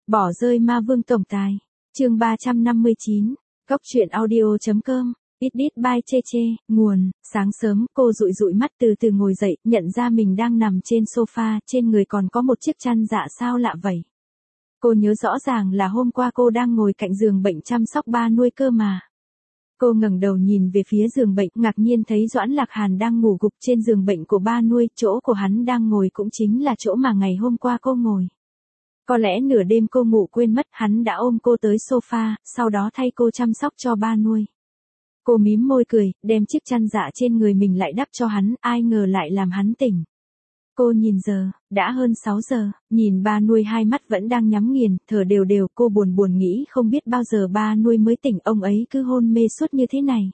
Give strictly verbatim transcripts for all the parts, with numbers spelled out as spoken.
Bỏ rơi ma vương tổng tài. Chương ba trăm năm mươi chín. Góc truyện audio.com. Ít ít by chê chê, nguồn. Sáng sớm, cô dụi dụi mắt từ từ ngồi dậy, nhận ra mình đang nằm trên sofa, trên người còn có một chiếc chăn dạ sao lạ vậy. Cô nhớ rõ ràng là hôm qua cô đang ngồi cạnh giường bệnh chăm sóc ba nuôi cơ mà. Cô ngẩng đầu nhìn về phía giường bệnh, ngạc nhiên thấy Doãn Lạc Hàn đang ngủ gục trên giường bệnh của ba nuôi, chỗ của hắn đang ngồi cũng chính là chỗ mà ngày hôm qua cô ngồi. Có lẽ nửa đêm cô ngủ quên mất, hắn đã ôm cô tới sofa, sau đó thay cô chăm sóc cho ba nuôi. Cô mím môi cười, đem chiếc chăn dạ trên người mình lại đắp cho hắn, ai ngờ lại làm hắn tỉnh. Cô nhìn giờ, đã hơn sáu giờ, nhìn ba nuôi hai mắt vẫn đang nhắm nghiền, thở đều đều, cô buồn buồn nghĩ không biết bao giờ ba nuôi mới tỉnh, ông ấy cứ hôn mê suốt như thế này.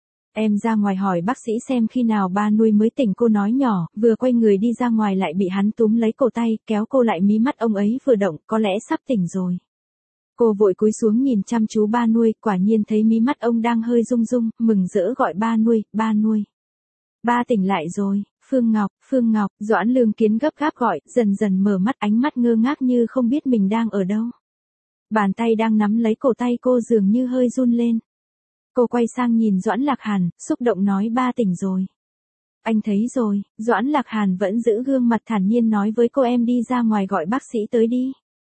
Em ra ngoài hỏi bác sĩ xem khi nào ba nuôi mới tỉnh, cô nói nhỏ, vừa quay người đi ra ngoài lại bị hắn túm lấy cổ tay, kéo cô lại, mí mắt ông ấy vừa động, có lẽ sắp tỉnh rồi. Cô vội cúi xuống nhìn chăm chú ba nuôi, quả nhiên thấy mí mắt ông đang hơi rung rung, mừng rỡ gọi ba nuôi, ba nuôi. Ba tỉnh lại rồi, Phương Ngọc, Phương Ngọc, Doãn Lương Kiến gấp gáp gọi, dần dần mở mắt, ánh mắt ngơ ngác như không biết mình đang ở đâu. Bàn tay đang nắm lấy cổ tay cô dường như hơi run lên. Cô quay sang nhìn Doãn Lạc Hàn, xúc động nói ba tỉnh rồi. Anh thấy rồi, Doãn Lạc Hàn vẫn giữ gương mặt thản nhiên nói với cô, em đi ra ngoài gọi bác sĩ tới đi.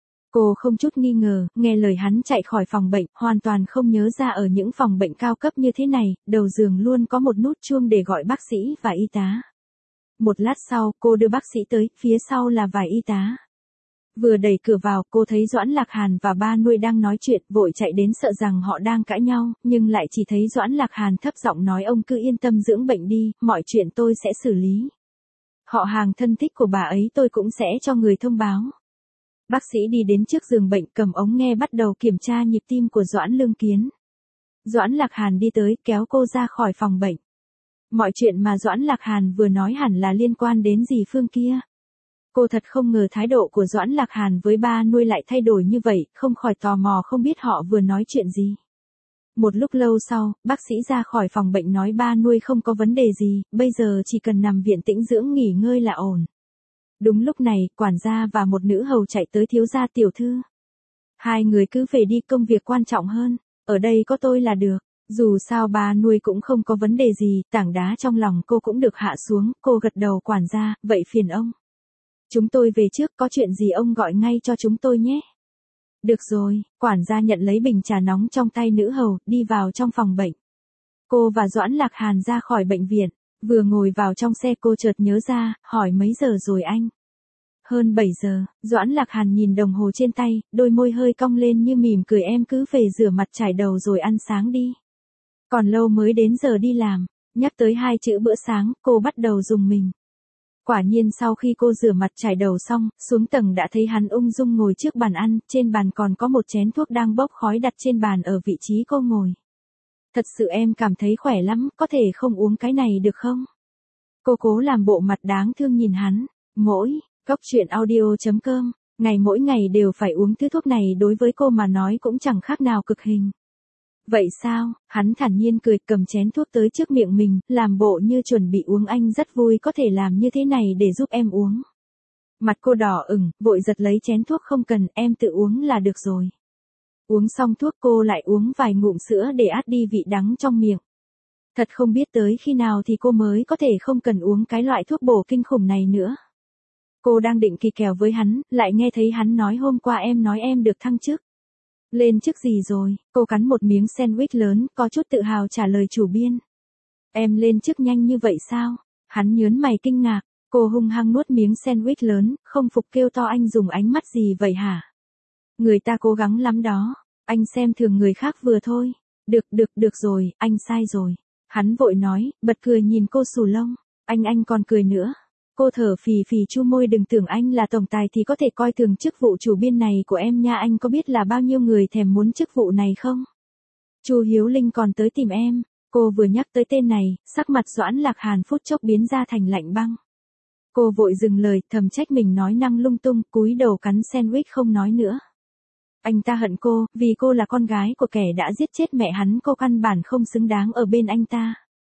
Cô không chút nghi ngờ, nghe lời hắn chạy khỏi phòng bệnh, hoàn toàn không nhớ ra ở những phòng bệnh cao cấp như thế này, đầu giường luôn có một nút chuông để gọi bác sĩ và y tá. Một lát sau, cô đưa bác sĩ tới, phía sau là vài y tá. Vừa đẩy cửa vào, cô thấy Doãn Lạc Hàn và ba nuôi đang nói chuyện, vội chạy đến sợ rằng họ đang cãi nhau, nhưng lại chỉ thấy Doãn Lạc Hàn thấp giọng nói, ông cứ yên tâm dưỡng bệnh đi, mọi chuyện tôi sẽ xử lý. Họ hàng thân thích của bà ấy tôi cũng sẽ cho người thông báo. Bác sĩ đi đến trước giường bệnh, cầm ống nghe bắt đầu kiểm tra nhịp tim của Doãn Lương Kiến. Doãn Lạc Hàn đi tới, kéo cô ra khỏi phòng bệnh. Mọi chuyện mà Doãn Lạc Hàn vừa nói hẳn là liên quan đến dì Phương kia. Cô thật không ngờ thái độ của Doãn Lạc Hàn với ba nuôi lại thay đổi như vậy, không khỏi tò mò không biết họ vừa nói chuyện gì. Một lúc lâu sau, bác sĩ ra khỏi phòng bệnh nói ba nuôi không có vấn đề gì, bây giờ chỉ cần nằm viện tĩnh dưỡng nghỉ ngơi là ổn. Đúng lúc này, quản gia và một nữ hầu chạy tới, thiếu gia tiểu thư. Hai người cứ về đi, công việc quan trọng hơn, ở đây có tôi là được. Dù sao ba nuôi cũng không có vấn đề gì, tảng đá trong lòng cô cũng được hạ xuống, cô gật đầu, quản gia, vậy phiền ông. Chúng tôi về trước, có chuyện gì ông gọi ngay cho chúng tôi nhé. Được rồi, quản gia nhận lấy bình trà nóng trong tay nữ hầu, đi vào trong phòng bệnh. Cô và Doãn Lạc Hàn ra khỏi bệnh viện, vừa ngồi vào trong xe cô chợt nhớ ra, hỏi mấy giờ rồi anh? Hơn bảy giờ, Doãn Lạc Hàn nhìn đồng hồ trên tay, đôi môi hơi cong lên như mỉm cười, em cứ về rửa mặt chải đầu rồi ăn sáng đi. Còn lâu mới đến giờ đi làm, nhắc tới hai chữ bữa sáng, cô bắt đầu rùng mình. Quả nhiên sau khi cô rửa mặt chải đầu xong, xuống tầng đã thấy hắn ung dung ngồi trước bàn ăn, trên bàn còn có một chén thuốc đang bốc khói đặt trên bàn ở vị trí cô ngồi. Thật sự em cảm thấy khỏe lắm, có thể không uống cái này được không? Cô cố làm bộ mặt đáng thương nhìn hắn, mỗi, góc truyện audio.com, ngày mỗi ngày đều phải uống thứ thuốc này đối với cô mà nói cũng chẳng khác nào cực hình. Vậy sao, hắn thản nhiên cười, cầm chén thuốc tới trước miệng mình, làm bộ như chuẩn bị uống, anh rất vui có thể làm như thế này để giúp em uống. Mặt cô đỏ ửng, vội giật lấy chén thuốc, không cần, em tự uống là được rồi. Uống xong thuốc cô lại uống vài ngụm sữa để át đi vị đắng trong miệng. Thật không biết tới khi nào thì cô mới có thể không cần uống cái loại thuốc bổ kinh khủng này nữa. Cô đang định kỳ kèo với hắn, lại nghe thấy hắn nói hôm qua em nói em được thăng chức. Lên chức gì rồi? Cô cắn một miếng sandwich lớn, có chút tự hào trả lời chủ biên. Em lên chức nhanh như vậy sao? Hắn nhớn mày kinh ngạc, cô hung hăng nuốt miếng sandwich lớn, không phục kêu to, anh dùng ánh mắt gì vậy hả? Người ta cố gắng lắm đó, anh xem thường người khác vừa thôi. Được được được rồi, anh sai rồi. Hắn vội nói, bật cười nhìn cô xù lông, anh anh còn cười nữa. Cô thở phì phì chu môi, đừng tưởng anh là tổng tài thì có thể coi thường chức vụ chủ biên này của em nha, anh có biết là bao nhiêu người thèm muốn chức vụ này không? Chu Hiếu Linh còn tới tìm em. Cô vừa nhắc tới tên này, sắc mặt Doãn Lạc Hàn phút chốc biến ra thành lạnh băng. Cô vội dừng lời, thầm trách mình nói năng lung tung, cúi đầu cắn sandwich không nói nữa. Anh ta hận cô, vì cô là con gái của kẻ đã giết chết mẹ hắn, cô căn bản không xứng đáng ở bên anh ta.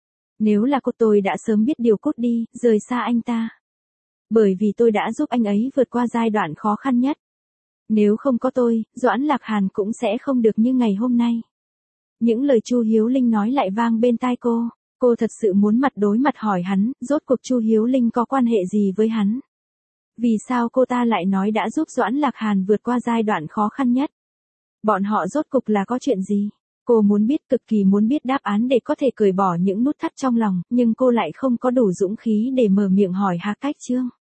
Nếu là cô tôi đã sớm biết điều, cút đi, rời xa anh ta. Bởi vì tôi đã giúp anh ấy vượt qua giai đoạn khó khăn nhất. Nếu không có tôi, Doãn Lạc Hàn cũng sẽ không được như ngày hôm nay. Những lời Chu Hiếu Linh nói lại vang bên tai cô. Cô thật sự muốn mặt đối mặt hỏi hắn, rốt cuộc Chu Hiếu Linh có quan hệ gì với hắn? Vì sao cô ta lại nói đã giúp Doãn Lạc Hàn vượt qua giai đoạn khó khăn nhất? Bọn họ rốt cục là có chuyện gì? Cô muốn biết, cực kỳ muốn biết đáp án để có thể cởi bỏ những nút thắt trong lòng, nhưng cô lại không có đủ dũng khí để mở miệng hỏi Hà Cách Chương.